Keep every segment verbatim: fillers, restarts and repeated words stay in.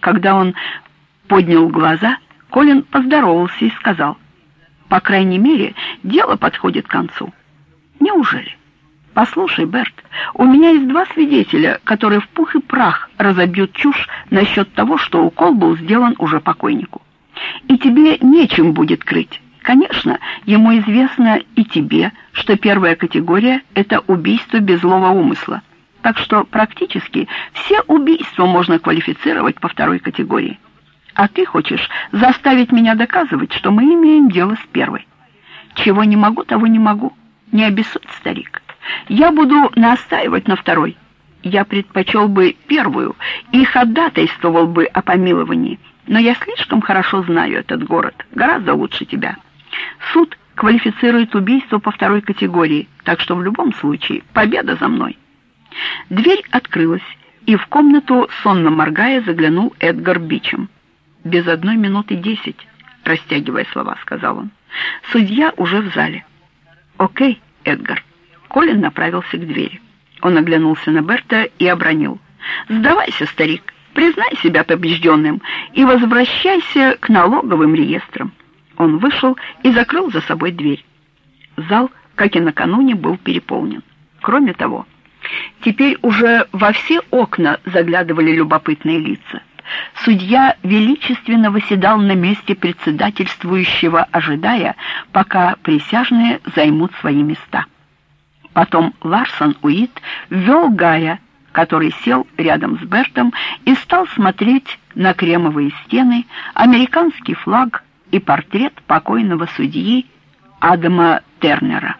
Когда он поднял глаза, Колин поздоровался и сказал: «По крайней мере, дело подходит к концу». «Неужели?» «Послушай, Берт, у меня есть два свидетеля, которые в пух и прах разобьют чушь насчет того, что укол был сделан уже покойнику. И тебе нечем будет крыть. Конечно, ему известно и тебе, что первая категория — это убийство без злого умысла. Так что практически все убийства можно квалифицировать по второй категории. А ты хочешь заставить меня доказывать, что мы имеем дело с первой. Чего не могу, того не могу. Не обессудь, старик. Я буду настаивать на второй. Я предпочел бы первую и ходатайствовал бы о помиловании, но я слишком хорошо знаю этот город, гораздо лучше тебя. Суд квалифицирует убийство по второй категории, так что в любом случае победа за мной». Дверь открылась, и в комнату, сонно моргая, заглянул Эдгар Бичем. «Без одной минуты десять», — растягивая слова, сказал он. «Судья уже в зале». «Окей, Эдгар». Колин направился к двери. Он оглянулся на Берта и обронил: «Сдавайся, старик, признай себя побежденным и возвращайся к налоговым реестрам». Он вышел и закрыл за собой дверь. Зал, как и накануне, был переполнен. Кроме того, теперь уже во все окна заглядывали любопытные лица. Судья величественно восседал на месте председательствующего, ожидая, пока присяжные займут свои места. Потом Ларсон Уит ввел Гая, который сел рядом с Бертом и стал смотреть на кремовые стены, американский флаг и портрет покойного судьи Адама Тернера.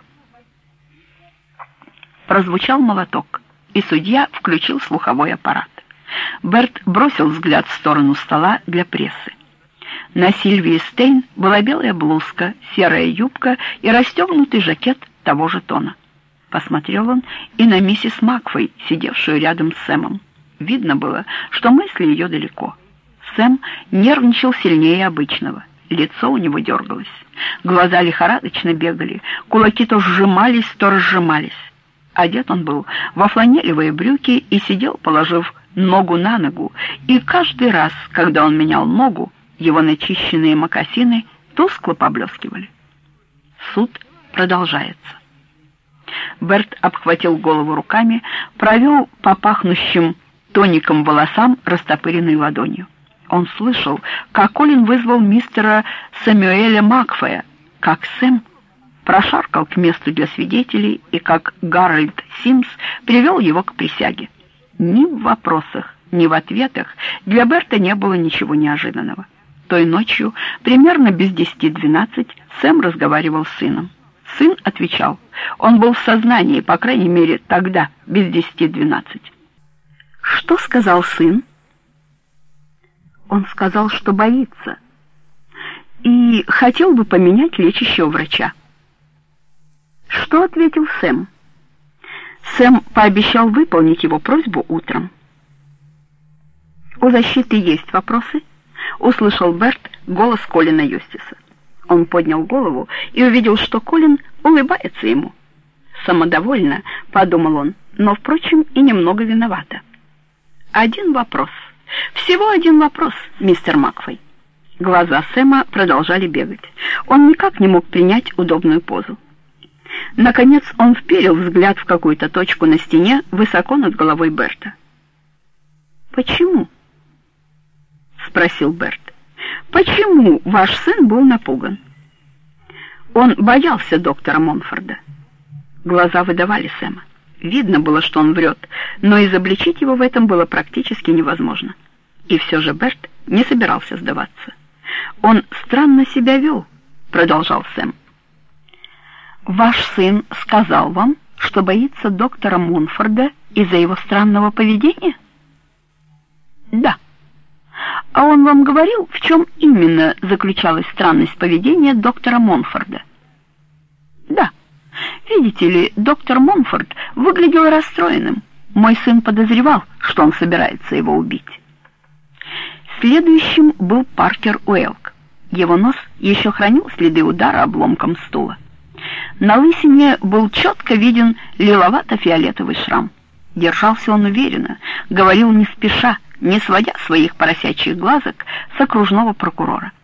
Прозвучал молоток, и судья включил слуховой аппарат. Берт бросил взгляд в сторону стола для прессы. На Сильвии Стейн была белая блузка, серая юбка и расстегнутый жакет того же тона. Посмотрел он и на миссис Макфей, сидевшую рядом с Сэмом. Видно было, что мысли ее далеко. Сэм нервничал сильнее обычного. Лицо у него дергалось. Глаза лихорадочно бегали, кулаки то сжимались, то разжимались. Одет он был во фланелевые брюки и сидел, положив ногу на ногу, и каждый раз, когда он менял ногу, его начищенные мокасины тускло поблескивали. Суд продолжается. Берт обхватил голову руками, провел по пахнущим тоником волосам растопыренной ладонью. Он слышал, как Колин вызвал мистера Сэмюэля Макфея, как Сэм прошаркал к месту для свидетелей и как Гарольд Симс привел его к присяге. Ни в вопросах, ни в ответах для Берта не было ничего неожиданного. Той ночью, примерно без десяти двенадцать, Сэм разговаривал с сыном. Сын отвечал. Он был в сознании, по крайней мере, тогда, без десяти двенадцать. Что сказал сын? Он сказал, что боится, и хотел бы поменять лечащего врача. Что ответил Сэм? Сэм пообещал выполнить его просьбу утром. «У защиты есть вопросы?» — услышал Берт голос Колина Юстиса. Он поднял голову и увидел, что Колин улыбается ему. «Самодовольно», — подумал он, но, впрочем, и немного виновата. «Один вопрос. Всего один вопрос, мистер Макфей». Глаза Сэма продолжали бегать. Он никак не мог принять удобную позу. Наконец он вперил взгляд в какую-то точку на стене высоко над головой Берта. «Почему?» — спросил Берт. «Почему ваш сын был напуган?» «Он боялся доктора Монфорда». Глаза выдавали Сэма. Видно было, что он врет, но изобличить его в этом было практически невозможно. И все же Берт не собирался сдаваться. «Он странно себя вел», — продолжал Сэм. «Ваш сын сказал вам, что боится доктора Монфорда из-за его странного поведения?» «Да». «А он вам говорил, в чем именно заключалась странность поведения доктора Монфорда?» «Да. Видите ли, доктор Монфорд выглядел расстроенным. Мой сын подозревал, что он собирается его убить». Следующим был Паркер Уэлк. Его нос еще хранил следы удара обломком стула. На лысине был четко виден лиловато-фиолетовый шрам. Держался он уверенно, говорил не спеша, не сводя своих поросячьих глазок с окружного прокурора.